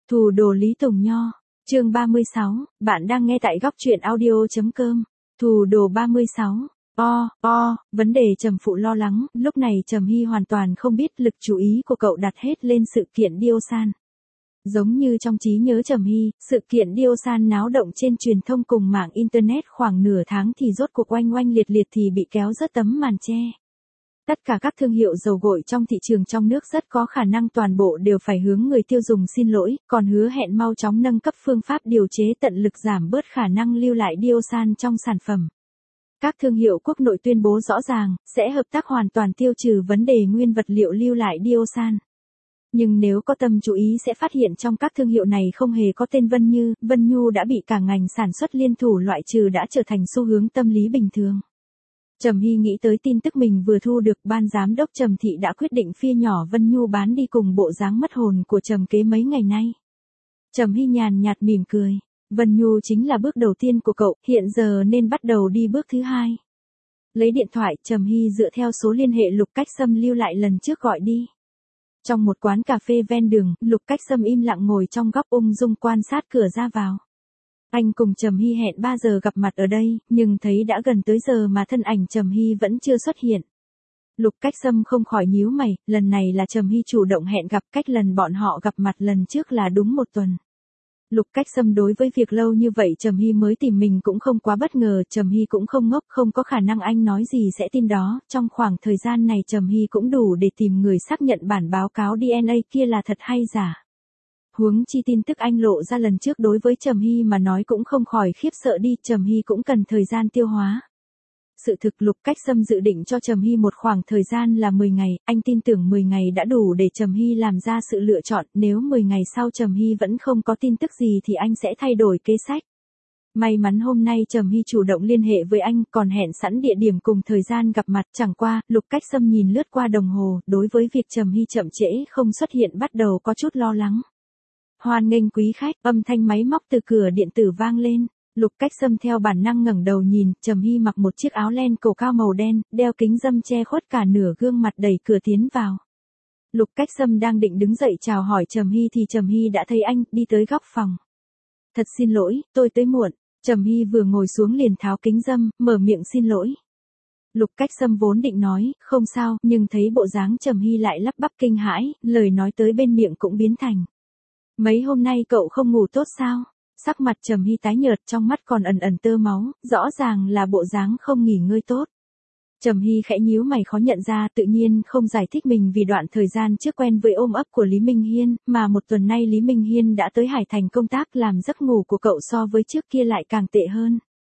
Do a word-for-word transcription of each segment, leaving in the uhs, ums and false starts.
Thủ đồ Lý Tùng Nho, chương ba mươi sáu, bạn đang nghe tại góc truyện audio.com. Thủ đồ ba mươi sáu. O, o, vấn đề Trầm Phụ lo lắng, lúc này Trầm Hy hoàn toàn không biết lực chú ý của cậu đặt hết lên sự kiện Diosan. Giống như trong trí nhớ Trầm Hy, sự kiện Diosan náo động trên truyền thông cùng mạng Internet khoảng nửa tháng thì rốt cuộc oanh oanh liệt liệt thì bị kéo rớt tấm màn che. Tất cả các thương hiệu dầu gội trong thị trường trong nước rất có khả năng toàn bộ đều phải hướng người tiêu dùng xin lỗi, còn hứa hẹn mau chóng nâng cấp phương pháp điều chế tận lực giảm bớt khả năng lưu lại Diosan trong sản phẩm. Các thương hiệu quốc nội tuyên bố rõ ràng, sẽ hợp tác hoàn toàn tiêu trừ vấn đề nguyên vật liệu lưu lại Diosan. Nhưng nếu có tâm chú ý sẽ phát hiện trong các thương hiệu này không hề có tên Vân Như, Vân Nhu đã bị cả ngành sản xuất liên thủ loại trừ đã trở thành xu hướng tâm lý bình thường. Trầm Hy nghĩ tới tin tức mình vừa thu được, ban giám đốc Trầm Thị đã quyết định phia nhỏ Vân Nhu bán đi cùng bộ dáng mất hồn của Trầm Kế mấy ngày nay. Trầm Hy nhàn nhạt mỉm cười, Vân Nhu chính là bước đầu tiên của cậu, hiện giờ nên bắt đầu đi bước thứ hai. Lấy điện thoại, Trầm Hy dựa theo số liên hệ Lục Cách Sâm lưu lại lần trước gọi đi. Trong một quán cà phê ven đường, Lục Cách Sâm im lặng ngồi trong góc ung dung quan sát cửa ra vào. Anh cùng Trầm Hy hẹn ba giờ gặp mặt ở đây, nhưng thấy đã gần tới giờ mà thân ảnh Trầm Hy vẫn chưa xuất hiện. Lục Cách Sâm không khỏi nhíu mày, lần này là Trầm Hy chủ động hẹn gặp, cách lần bọn họ gặp mặt lần trước là đúng một tuần. Lục Cách Sâm đối với việc lâu như vậy Trầm Hy mới tìm mình cũng không quá bất ngờ, Trầm Hy cũng không ngốc, không có khả năng anh nói gì sẽ tin đó, trong khoảng thời gian này Trầm Hy cũng đủ để tìm người xác nhận bản báo cáo đê en a kia là thật hay giả. Huống chi tin tức anh lộ ra lần trước đối với Trầm Hy mà nói cũng không khỏi khiếp sợ đi, Trầm Hy cũng cần thời gian tiêu hóa. Sự thực Lục Cách Sâm dự định cho Trầm Hy một khoảng thời gian là mười ngày, anh tin tưởng mười ngày đã đủ để Trầm Hy làm ra sự lựa chọn, nếu mười ngày sau Trầm Hy vẫn không có tin tức gì thì anh sẽ thay đổi kế sách. May mắn hôm nay Trầm Hy chủ động liên hệ với anh, còn hẹn sẵn địa điểm cùng thời gian gặp mặt, chẳng qua, Lục Cách Sâm nhìn lướt qua đồng hồ, đối với việc Trầm Hy chậm trễ không xuất hiện bắt đầu có chút lo lắng. Hoan nghênh quý khách, âm thanh máy móc từ cửa điện tử vang lên. Lục Cách Sâm theo bản năng ngẩng đầu nhìn, Trầm Hy mặc một chiếc áo len cổ cao màu đen, đeo kính râm che khuất cả nửa gương mặt, đẩy cửa tiến vào. Lục Cách Sâm đang định đứng dậy chào hỏi Trầm Hy thì Trầm Hy đã thấy anh, đi tới góc phòng. Thật xin lỗi, tôi tới muộn. Trầm Hy vừa ngồi xuống liền tháo kính râm, mở miệng xin lỗi. Lục Cách Sâm vốn định nói, không sao, nhưng thấy bộ dáng Trầm Hy lại lắp bắp kinh hãi, lời nói tới bên miệng cũng biến thành. Mấy hôm nay cậu không ngủ tốt sao? Sắc mặt Trầm Hy tái nhợt, trong mắt còn ẩn ẩn tơ máu, rõ ràng là bộ dáng không nghỉ ngơi tốt. Trầm Hy khẽ nhíu mày khó nhận ra, tự nhiên không giải thích mình vì đoạn thời gian trước quen với ôm ấp của Lý Minh Hiên, mà một tuần nay Lý Minh Hiên đã tới Hải Thành công tác, làm giấc ngủ của cậu so với trước kia lại càng tệ hơn.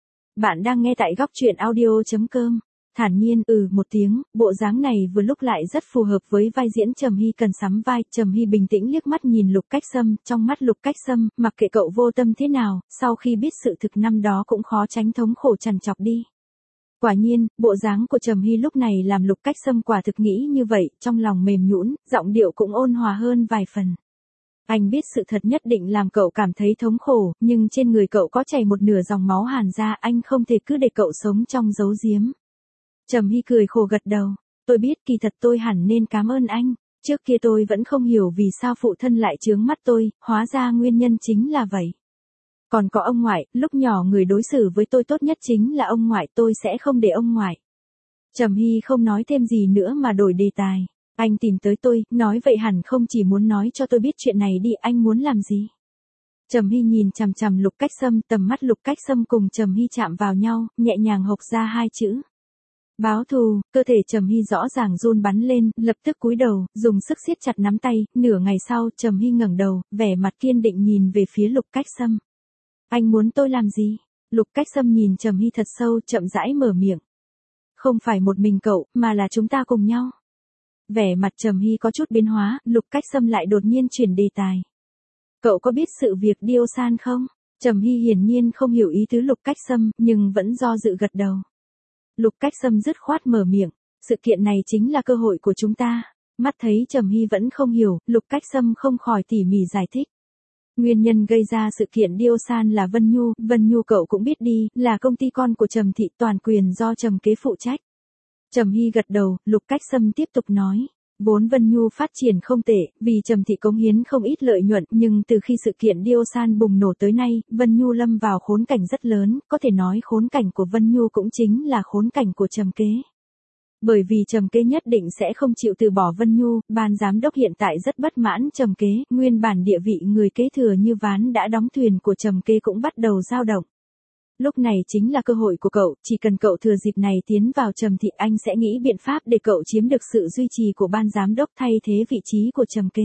Bạn đang nghe tại góc truyện audio.com. Thản nhiên ừ một tiếng, bộ dáng này vừa lúc lại rất phù hợp với vai diễn Trầm Hy cần sắm vai. Trầm Hy bình tĩnh liếc mắt nhìn Lục Cách Sâm, trong mắt Lục Cách Sâm, mặc kệ cậu vô tâm thế nào, sau khi biết sự thực năm đó cũng khó tránh thống khổ trằn trọc đi. Quả nhiên, bộ dáng của Trầm Hy lúc này làm Lục Cách Sâm quả thực nghĩ như vậy, trong lòng mềm nhũn, giọng điệu cũng ôn hòa hơn vài phần. Anh biết sự thật nhất định làm cậu cảm thấy thống khổ, nhưng trên người cậu có chảy một nửa dòng máu Hàn ra, anh không thể cứ để cậu sống trong giấu giếm. Trầm Hy cười khổ gật đầu, tôi biết, kỳ thật tôi hẳn nên cảm ơn anh, trước kia tôi vẫn không hiểu vì sao phụ thân lại chướng mắt tôi, hóa ra nguyên nhân chính là vậy. Còn có ông ngoại, lúc nhỏ người đối xử với tôi tốt nhất chính là ông ngoại, tôi sẽ không để ông ngoại. Trầm Hy không nói thêm gì nữa mà đổi đề tài, anh tìm tới tôi, nói vậy hẳn không chỉ muốn nói cho tôi biết chuyện này đi, anh muốn làm gì? Trầm Hy nhìn chằm chằm Lục Cách Sâm, tầm mắt Lục Cách Sâm cùng Trầm Hy chạm vào nhau, nhẹ nhàng hộc ra hai chữ. Báo thù. Cơ thể Trầm Hy rõ ràng run bắn lên, lập tức cúi đầu, dùng sức siết chặt nắm tay, nửa ngày sau, Trầm Hy ngẩng đầu, vẻ mặt kiên định nhìn về phía Lục Cách Sâm. Anh muốn tôi làm gì? Lục Cách Sâm nhìn Trầm Hy thật sâu, chậm rãi mở miệng. Không phải một mình cậu, mà là chúng ta cùng nhau. Vẻ mặt Trầm Hy có chút biến hóa, Lục Cách Sâm lại đột nhiên chuyển đề tài. Cậu có biết sự việc Diosan không? Trầm Hy hiển nhiên không hiểu ý tứ Lục Cách Sâm, nhưng vẫn do dự gật đầu. Lục Cách Sâm dứt khoát mở miệng, sự kiện này chính là cơ hội của chúng ta. Mắt thấy Trầm Hy vẫn không hiểu, Lục Cách Sâm không khỏi tỉ mỉ giải thích. Nguyên nhân gây ra sự kiện Diosan là Vân Nhu, Vân Nhu cậu cũng biết đi, là công ty con của Trầm Thị, toàn quyền do Trầm Kế phụ trách. Trầm Hy gật đầu, Lục Cách Sâm tiếp tục nói, Vốn Vân Nhu phát triển không tệ, vì Trầm Thị cống hiến không ít lợi nhuận, nhưng từ khi sự kiện Diosan bùng nổ tới nay, Vân Nhu lâm vào khốn cảnh rất lớn, có thể nói khốn cảnh của Vân Nhu cũng chính là khốn cảnh của Trầm Kế. Bởi vì Trầm Kế nhất định sẽ không chịu từ bỏ Vân Nhu, ban giám đốc hiện tại rất bất mãn Trầm Kế, nguyên bản địa vị người kế thừa như ván đã đóng thuyền của Trầm Kế cũng bắt đầu dao động. Lúc này chính là cơ hội của cậu, chỉ cần cậu thừa dịp này tiến vào Trầm Thị, anh sẽ nghĩ biện pháp để cậu chiếm được sự duy trì của ban giám đốc thay thế vị trí của Trầm Kế.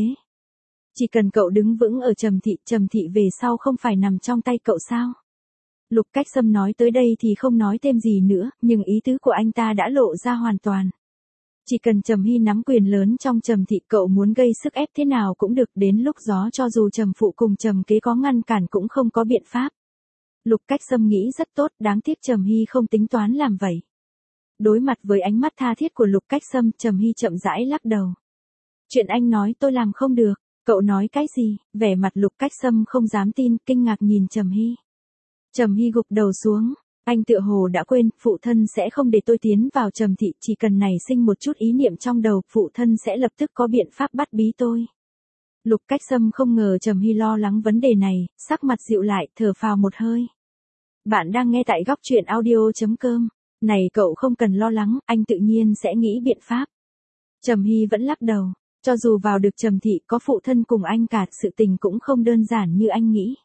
Chỉ cần cậu đứng vững ở Trầm Thị, Trầm Thị về sau không phải nằm trong tay cậu sao? Lục Cách Sâm nói tới đây thì không nói thêm gì nữa, nhưng ý tứ của anh ta đã lộ ra hoàn toàn. Chỉ cần Trầm Hy nắm quyền lớn trong Trầm Thị, cậu muốn gây sức ép thế nào cũng được, đến lúc gió cho dù Trầm Phụ cùng Trầm Kế có ngăn cản cũng không có biện pháp. Lục Cách Sâm nghĩ rất tốt, đáng tiếc Trầm Hy không tính toán làm vậy. Đối mặt với ánh mắt tha thiết của Lục Cách Sâm, Trầm Hy chậm rãi lắc đầu. Chuyện anh nói tôi làm không được, cậu nói cái gì? Vẻ mặt Lục Cách Sâm không dám tin, kinh ngạc nhìn Trầm Hy. Trầm Hy gục đầu xuống, anh tựa hồ đã quên, phụ thân sẽ không để tôi tiến vào Trầm Thị, chỉ cần nảy sinh một chút ý niệm trong đầu, phụ thân sẽ lập tức có biện pháp bắt bí tôi. Lục Cách Sâm không ngờ Trầm Hy lo lắng vấn đề này, sắc mặt dịu lại, thở phào một hơi. Bạn đang nghe tại góc truyện audio chấm com. Này cậu không cần lo lắng, anh tự nhiên sẽ nghĩ biện pháp. Trầm Hy vẫn lắc đầu, cho dù vào được Trầm Thị có phụ thân cùng anh cả, sự tình cũng không đơn giản như anh nghĩ.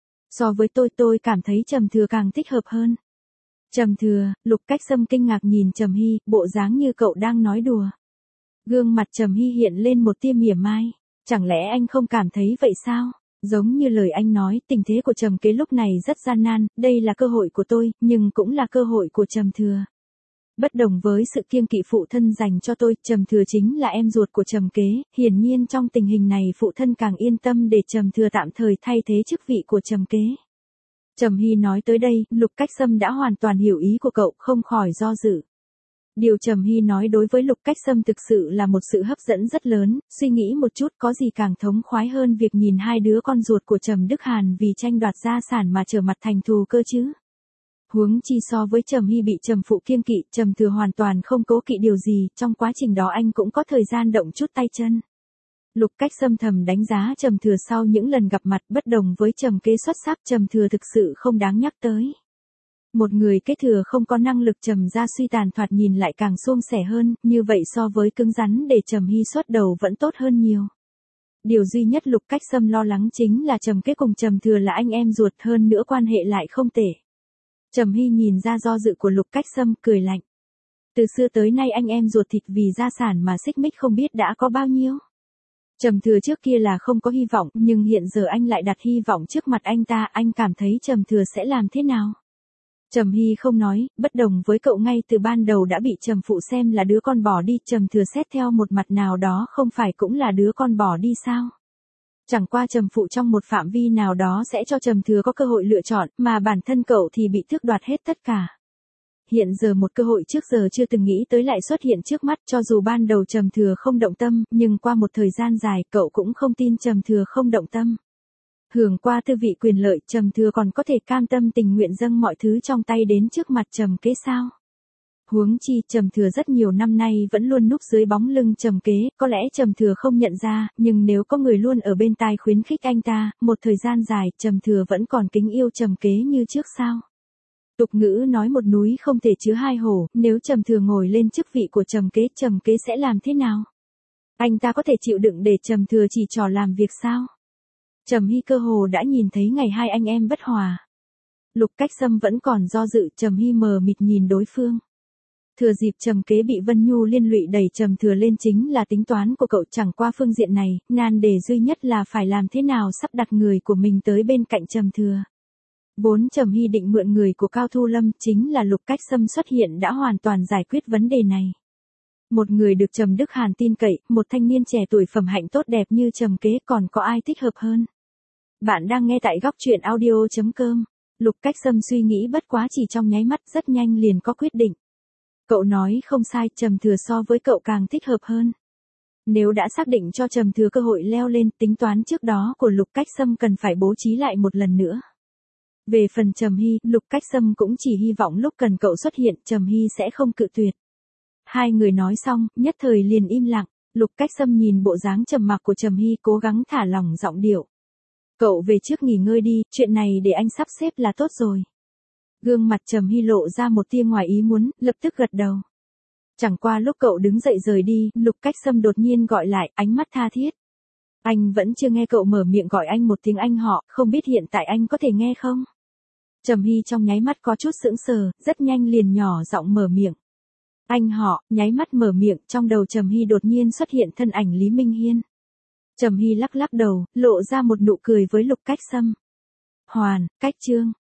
So với tôi tôi cảm thấy Trầm Thừa càng thích hợp hơn. Trầm Thừa, Lục Cách Sâm kinh ngạc nhìn Trầm Hy, bộ dáng như cậu đang nói đùa. Gương mặt Trầm Hy hiện lên một tia mỉa mai, chẳng lẽ anh không cảm thấy vậy sao? Giống như lời anh nói, tình thế của Trầm Kế lúc này rất gian nan, đây là cơ hội của tôi, nhưng cũng là cơ hội của Trầm Thừa. Bất đồng với sự kiêng kỵ phụ thân dành cho tôi, Trầm Thừa chính là em ruột của Trầm Kế, hiển nhiên trong tình hình này phụ thân càng yên tâm để Trầm Thừa tạm thời thay thế chức vị của Trầm Kế. Trầm Hy nói tới đây, Lục Cách Sâm đã hoàn toàn hiểu ý của cậu, không khỏi do dự. Điều Trầm Hy nói đối với Lục Cách Sâm thực sự là một sự hấp dẫn rất lớn, suy nghĩ một chút có gì càng thống khoái hơn việc nhìn hai đứa con ruột của Trầm Đức Hàn vì tranh đoạt gia sản mà trở mặt thành thù cơ chứ. Huống chi so với Trầm Hy bị Trầm Phụ kiêng kỵ, Trầm Thừa hoàn toàn không cố kỵ điều gì, trong quá trình đó anh cũng có thời gian động chút tay chân. Lục Cách Sâm thầm đánh giá Trầm Thừa sau những lần gặp mặt, bất đồng với Trầm Kế xuất sắc, Trầm Thừa thực sự không đáng nhắc tới. Một người kế thừa không có năng lực Trầm gia suy tàn thoạt nhìn lại càng suôn sẻ hơn, như vậy so với cứng rắn để Trầm Hy xuất đầu vẫn tốt hơn nhiều. Điều duy nhất Lục Cách Sâm lo lắng chính là Trầm Kế cùng Trầm Thừa là anh em ruột, hơn nữa quan hệ lại không tệ. Trầm Hy nhìn ra do dự của Lục Cách Sâm, cười lạnh. Từ xưa tới nay anh em ruột thịt vì gia sản mà xích mích không biết đã có bao nhiêu. Trầm Thừa trước kia là không có hy vọng, nhưng hiện giờ anh lại đặt hy vọng trước mặt anh ta, anh cảm thấy Trầm Thừa sẽ làm thế nào? Trầm Hy không nói, bất đồng với cậu ngay từ ban đầu đã bị Trầm Phụ xem là đứa con bỏ đi, Trầm Thừa xét theo một mặt nào đó không phải cũng là đứa con bỏ đi sao? Chẳng qua Trầm Phụ trong một phạm vi nào đó sẽ cho Trầm Thừa có cơ hội lựa chọn, mà bản thân cậu thì bị tước đoạt hết tất cả. Hiện giờ một cơ hội trước giờ chưa từng nghĩ tới lại xuất hiện trước mắt, cho dù ban đầu Trầm Thừa không động tâm, nhưng qua một thời gian dài cậu cũng không tin Trầm Thừa không động tâm. Hưởng qua tư vị quyền lợi, Trầm Thừa còn có thể cam tâm tình nguyện dâng mọi thứ trong tay đến trước mặt Trầm Kế sao? Huống chi Trầm Thừa rất nhiều năm nay vẫn luôn núp dưới bóng lưng Trầm Kế, có lẽ Trầm Thừa không nhận ra, nhưng nếu có người luôn ở bên tai khuyến khích anh ta, một thời gian dài Trầm Thừa vẫn còn kính yêu Trầm Kế như trước sao? Tục ngữ nói một núi không thể chứa hai hổ, nếu Trầm Thừa ngồi lên chức vị của Trầm Kế, Trầm Kế sẽ làm thế nào? Anh ta có thể chịu đựng để Trầm Thừa chỉ trò làm việc sao? Trầm Hy cơ hồ đã nhìn thấy ngày hai anh em bất hòa. Lục Cách Sâm vẫn còn do dự, Trầm Hy mờ mịt nhìn đối phương. Thừa dịp Trầm Kế bị Vân Nhu liên lụy đẩy Trầm Thừa lên chính là tính toán của cậu, chẳng qua phương diện này, nan đề duy nhất là phải làm thế nào sắp đặt người của mình tới bên cạnh Trầm Thừa. Vốn Trầm Hy định mượn người của Cao Thu Lâm, chính là Lục Cách Sâm xuất hiện đã hoàn toàn giải quyết vấn đề này. Một người được Trầm Đức Hàn tin cậy, một thanh niên trẻ tuổi phẩm hạnh tốt đẹp như Trầm Kế, còn có ai thích hợp hơn? Bạn đang nghe tại góc truyện audio chấm com. Lục Cách Sâm suy nghĩ bất quá chỉ trong nháy mắt, rất nhanh liền có quyết định. Cậu nói không sai, Trầm Thừa so với cậu càng thích hợp hơn. Nếu đã xác định cho Trầm Thừa cơ hội leo lên, tính toán trước đó của Lục Cách Sâm cần phải bố trí lại một lần nữa. Về phần Trầm Hy, Lục Cách Sâm cũng chỉ hy vọng lúc cần cậu xuất hiện, Trầm Hy sẽ không cự tuyệt. Hai người nói xong, nhất thời liền im lặng. Lục Cách Sâm nhìn bộ dáng trầm mặc của Trầm Hy, cố gắng thả lỏng giọng điệu. Cậu về trước nghỉ ngơi đi, chuyện này để anh sắp xếp là tốt rồi. Gương mặt Trầm Hy lộ ra một tia ngoài ý muốn, lập tức gật đầu. Chẳng qua lúc cậu đứng dậy rời đi, Lục Cách Sâm đột nhiên gọi lại, ánh mắt tha thiết. Anh vẫn chưa nghe cậu mở miệng gọi anh một tiếng anh họ, không biết hiện tại anh có thể nghe không? Trầm Hy trong nháy mắt có chút sững sờ, rất nhanh liền nhỏ giọng mở miệng. Anh họ, nháy mắt mở miệng, trong đầu Trầm Hy đột nhiên xuất hiện thân ảnh Lý Minh Hiên. Trầm Hy lắc lắc đầu, lộ ra một nụ cười với Lục Cách Sâm. Hoàn, Cách Trương.